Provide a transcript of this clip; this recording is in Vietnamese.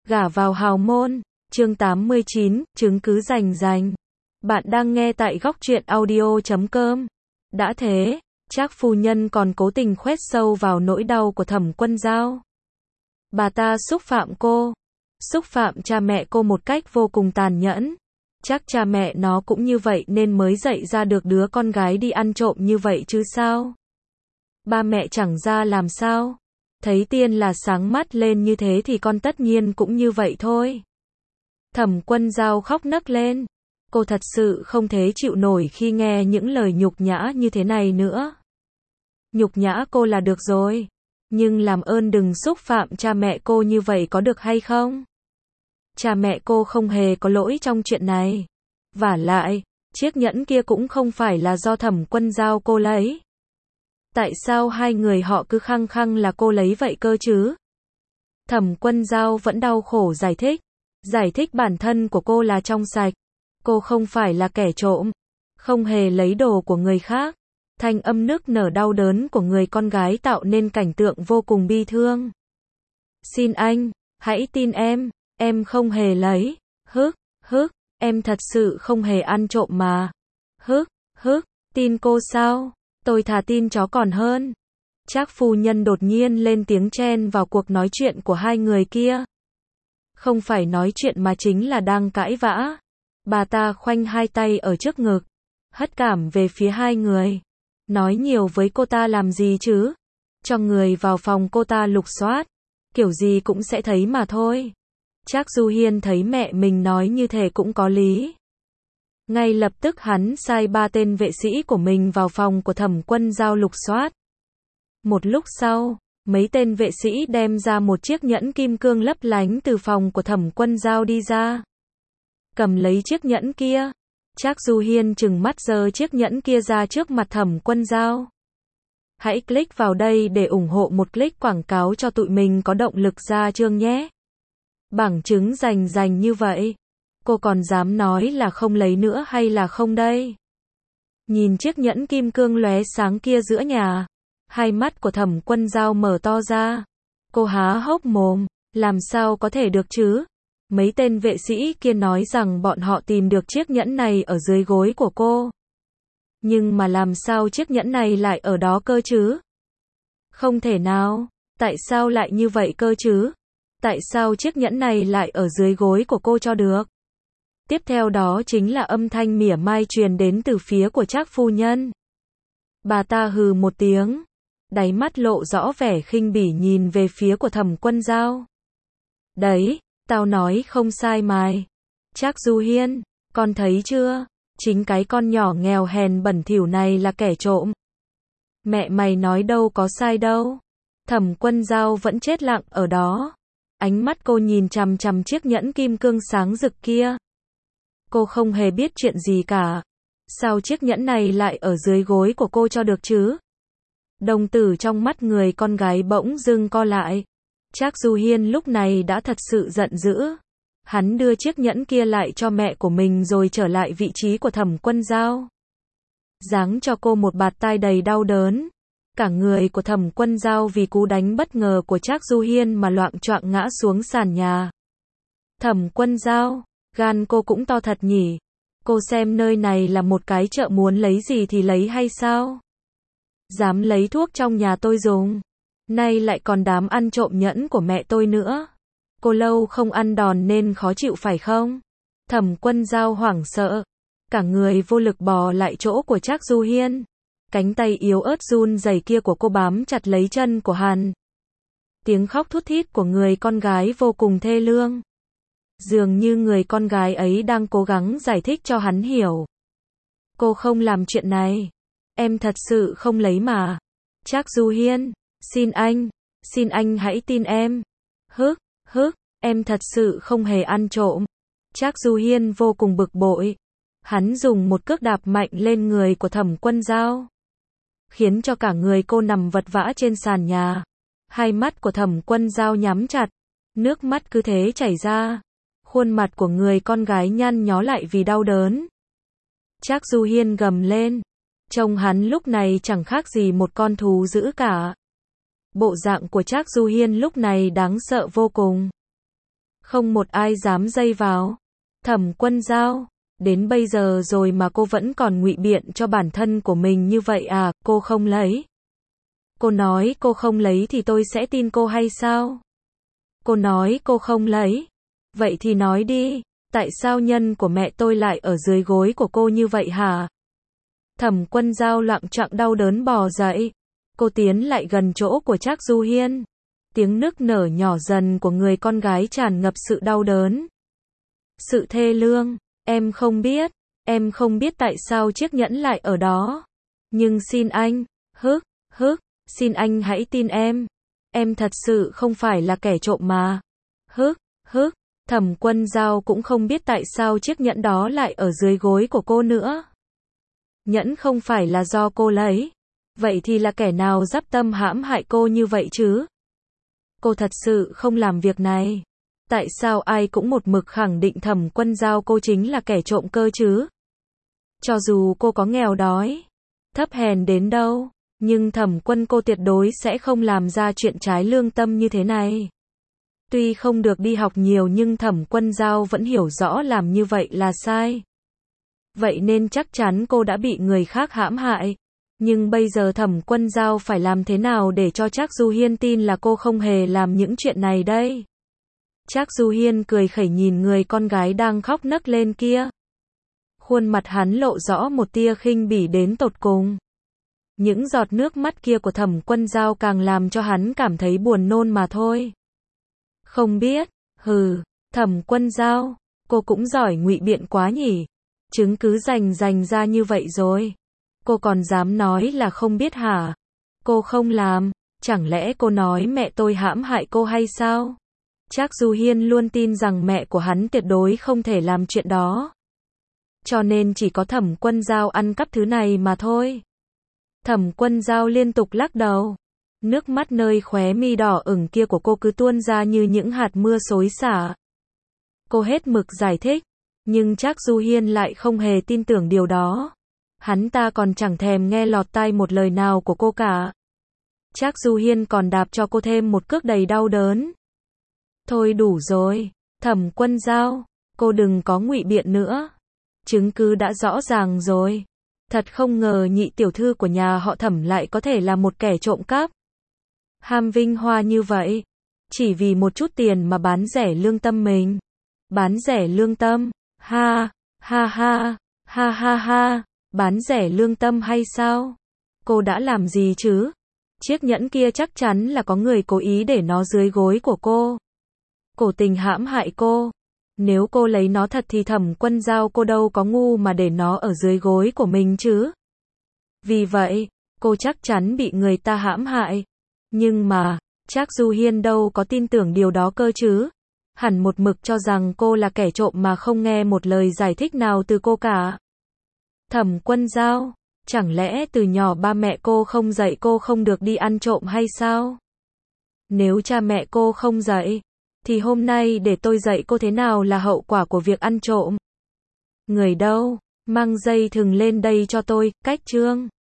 Gả vào hào môn, chương 89, chứng cứ rành rành. Bạn đang nghe tại góc truyện audio.com. Đã thế, Trác phu nhân còn cố tình khoét sâu vào nỗi đau của Thẩm Quân Dao. Bà ta xúc phạm cô, xúc phạm cha mẹ cô một cách vô cùng tàn nhẫn. Chắc cha mẹ nó cũng như vậy nên mới dạy ra được đứa con gái đi ăn trộm như vậy chứ sao? Ba mẹ chẳng ra làm sao? Thấy tiên là sáng mắt lên như thế thì con tất nhiên cũng như vậy thôi. Thẩm Quân Dao khóc nấc lên. Cô thật sự không thể chịu nổi khi nghe những lời nhục nhã như thế này nữa. Nhục nhã cô là được rồi, nhưng làm ơn đừng xúc phạm cha mẹ cô như vậy có được hay không? Cha mẹ cô không hề có lỗi trong chuyện này. Vả lại, chiếc nhẫn kia cũng không phải là do Thẩm Quân Dao cô lấy. Tại sao hai người họ cứ khăng khăng là cô lấy vậy cơ chứ? Thẩm Quân Dao vẫn đau khổ giải thích bản thân của cô là trong sạch. Cô không phải là kẻ trộm, không hề lấy đồ của người khác. Thanh âm nức nở đau đớn của người con gái tạo nên cảnh tượng vô cùng bi thương. Xin anh, hãy tin em không hề lấy. Hức, em thật sự không hề ăn trộm mà. Hức, tin cô sao? Tôi thà tin chó còn hơn. Trác phu nhân đột nhiên lên tiếng chen vào cuộc nói chuyện của hai người kia. Không phải nói chuyện mà chính là đang cãi vã. Bà ta khoanh hai tay ở trước ngực, hất cảm về phía hai người. Nói nhiều với cô ta làm gì chứ? Cho người vào phòng cô ta lục soát, kiểu gì cũng sẽ thấy mà thôi. Trác Du Hiên thấy mẹ mình nói như thế cũng có lý. Ngay lập tức hắn sai 3 tên vệ sĩ của mình vào phòng của Thẩm Quân Dao lục soát. Một lúc sau, mấy tên vệ sĩ đem ra một chiếc nhẫn kim cương lấp lánh từ phòng của Thẩm Quân Dao đi ra. Cầm lấy chiếc nhẫn kia, Trác Du Hiên trừng mắt giơ chiếc nhẫn kia ra trước mặt Thẩm Quân Dao. Hãy click vào đây để ủng hộ một click quảng cáo cho tụi mình có động lực ra chương nhé. Bằng chứng rành rành như vậy, cô còn dám nói là không lấy nữa hay là không đây? Nhìn chiếc nhẫn kim cương lóe sáng kia giữa nhà, hai mắt của Thẩm Quân Dao mở to ra. Cô há hốc mồm, làm sao có thể được chứ? Mấy tên vệ sĩ kia nói rằng bọn họ tìm được chiếc nhẫn này ở dưới gối của cô. Nhưng mà làm sao chiếc nhẫn này lại ở đó cơ chứ? Không thể nào, tại sao lại như vậy cơ chứ? Tại sao chiếc nhẫn này lại ở dưới gối của cô cho được? Tiếp theo đó chính là âm thanh mỉa mai truyền đến từ phía của Trác phu nhân. Bà ta hừ một tiếng, đáy mắt lộ rõ vẻ khinh bỉ nhìn về phía của Thẩm Quân Dao. Đấy, tao nói không sai mày. Trác Du Hiên, con thấy chưa? Chính cái con nhỏ nghèo hèn bẩn thỉu này là kẻ trộm. Mẹ mày nói đâu có sai đâu. Thẩm Quân Dao vẫn chết lặng ở đó. Ánh mắt cô nhìn chằm chằm chiếc nhẫn kim cương sáng rực kia. Cô không hề biết chuyện gì cả. Sao chiếc nhẫn này lại ở dưới gối của cô cho được chứ? Đồng tử trong mắt người con gái bỗng dưng co lại. Trác Du Hiên lúc này đã thật sự giận dữ. Hắn đưa chiếc nhẫn kia lại cho mẹ của mình rồi trở lại vị trí của Thẩm Quân Dao. Giáng cho cô một bạt tai đầy đau đớn. Cả người của Thẩm Quân Dao vì cú đánh bất ngờ của Trác Du Hiên mà loạng choạng ngã xuống sàn nhà. Thẩm Quân Dao, gan cô cũng to thật nhỉ. Cô xem nơi này là một cái chợ muốn lấy gì thì lấy hay sao? Dám lấy thuốc trong nhà tôi dùng. Nay lại còn dám ăn trộm nhẫn của mẹ tôi nữa. Cô lâu không ăn đòn nên khó chịu phải không? Thẩm Quân Dao hoảng sợ. Cả người vô lực bò lại chỗ của Trác Du Hiên. Cánh tay yếu ớt run rẩy kia của cô bám chặt lấy chân của hắn. Tiếng khóc thút thít của người con gái vô cùng thê lương. Dường như người con gái ấy đang cố gắng giải thích cho hắn hiểu. Cô không làm chuyện này. Em thật sự không lấy mà. Trác Du Hiên, xin anh hãy tin em. Hức, em thật sự không hề ăn trộm. Trác Du Hiên vô cùng bực bội. Hắn dùng một cước đạp mạnh lên người của Thẩm Quân Dao, khiến cho cả người cô nằm vật vã trên sàn nhà. Hai mắt của Thẩm Quân Dao nhắm chặt, nước mắt cứ thế chảy ra. Khuôn mặt của người con gái nhăn nhó lại vì đau đớn. Trác Du Hiên gầm lên. Trông hắn lúc này chẳng khác gì một con thú dữ cả. Bộ dạng của Trác Du Hiên lúc này đáng sợ vô cùng. Không một ai dám dây vào. Thẩm Quân Dao, đến bây giờ rồi mà cô vẫn còn ngụy biện cho bản thân của mình như vậy à, cô không lấy. Cô nói cô không lấy thì tôi sẽ tin cô hay sao? Cô nói cô không lấy. Vậy thì nói đi, tại sao nhân của mẹ tôi lại ở dưới gối của cô như vậy hả? Thẩm Quân Dao loạng choạng đau đớn bò dậy. Cô tiến lại gần chỗ của Trác Du Hiên. Tiếng nức nở nhỏ dần của người con gái tràn ngập sự đau đớn. Sự thê lương, em không biết tại sao chiếc nhẫn lại ở đó. Nhưng xin anh, xin anh hãy tin em thật sự không phải là kẻ trộm mà. Thẩm Quân Dao cũng không biết tại sao chiếc nhẫn đó lại ở dưới gối của cô nữa. Nhẫn không phải là do cô lấy. Vậy thì là kẻ nào dắp tâm hãm hại cô như vậy chứ? Cô thật sự không làm việc này. Tại sao ai cũng một mực khẳng định Thẩm Quân Dao cô chính là kẻ trộm cơ chứ? Cho dù cô có nghèo đói, thấp hèn đến đâu, nhưng Thẩm Quân cô tuyệt đối sẽ không làm ra chuyện trái lương tâm như thế này. Tuy không được đi học nhiều nhưng Thẩm Quân Dao vẫn hiểu rõ làm như vậy là sai. Vậy nên chắc chắn cô đã bị người khác hãm hại. Nhưng bây giờ Thẩm Quân Dao phải làm thế nào để cho Trác Du Hiên tin là cô không hề làm những chuyện này đây? Trác Du Hiên cười khẩy nhìn người con gái đang khóc nấc lên kia. Khuôn mặt hắn lộ rõ một tia khinh bỉ đến tột cùng. Những giọt nước mắt kia của Thẩm Quân Dao càng làm cho hắn cảm thấy buồn nôn mà thôi. Không biết, Thẩm Quân Dao, cô cũng giỏi ngụy biện quá nhỉ. Chứng cứ rành ra như vậy rồi. Cô còn dám nói là không biết hả? Cô không làm, chẳng lẽ cô nói mẹ tôi hãm hại cô hay sao? Trác Du Hiên luôn tin rằng mẹ của hắn tuyệt đối không thể làm chuyện đó. Cho nên chỉ có Thẩm Quân Dao ăn cắp thứ này mà thôi. Thẩm Quân Dao liên tục lắc đầu. Nước mắt nơi khóe mi đỏ ửng kia của cô cứ tuôn ra như những hạt mưa xối xả. Cô hết mực giải thích, nhưng Trác Du Hiên lại không hề tin tưởng điều đó. Hắn ta còn chẳng thèm nghe lọt tai một lời nào của cô cả. Trác Du Hiên còn đạp cho cô thêm một cước đầy đau đớn. Thôi đủ rồi, Thẩm Quân Dao, cô đừng có ngụy biện nữa. Chứng cứ đã rõ ràng rồi. Thật không ngờ nhị tiểu thư của nhà họ Thẩm lại có thể là một kẻ trộm cắp. Ham vinh hoa như vậy, chỉ vì một chút tiền mà bán rẻ lương tâm mình. Bán rẻ lương tâm, ha, bán rẻ lương tâm hay sao? Cô đã làm gì chứ? Chiếc nhẫn kia chắc chắn là có người cố ý để nó dưới gối của cô. Cố tình hãm hại cô. Nếu cô lấy nó thật thì Thẩm Quân Dao cô đâu có ngu mà để nó ở dưới gối của mình chứ. Vì vậy, cô chắc chắn bị người ta hãm hại. Nhưng mà, Trác Du Hiên đâu có tin tưởng điều đó cơ chứ. Hẳn một mực cho rằng cô là kẻ trộm mà không nghe một lời giải thích nào từ cô cả. Thẩm Quân Dao, chẳng lẽ từ nhỏ ba mẹ cô không dạy cô không được đi ăn trộm hay sao? Nếu cha mẹ cô không dạy, thì hôm nay để tôi dạy cô thế nào là hậu quả của việc ăn trộm. Người đâu, mang dây thừng lên đây cho tôi, cách chương.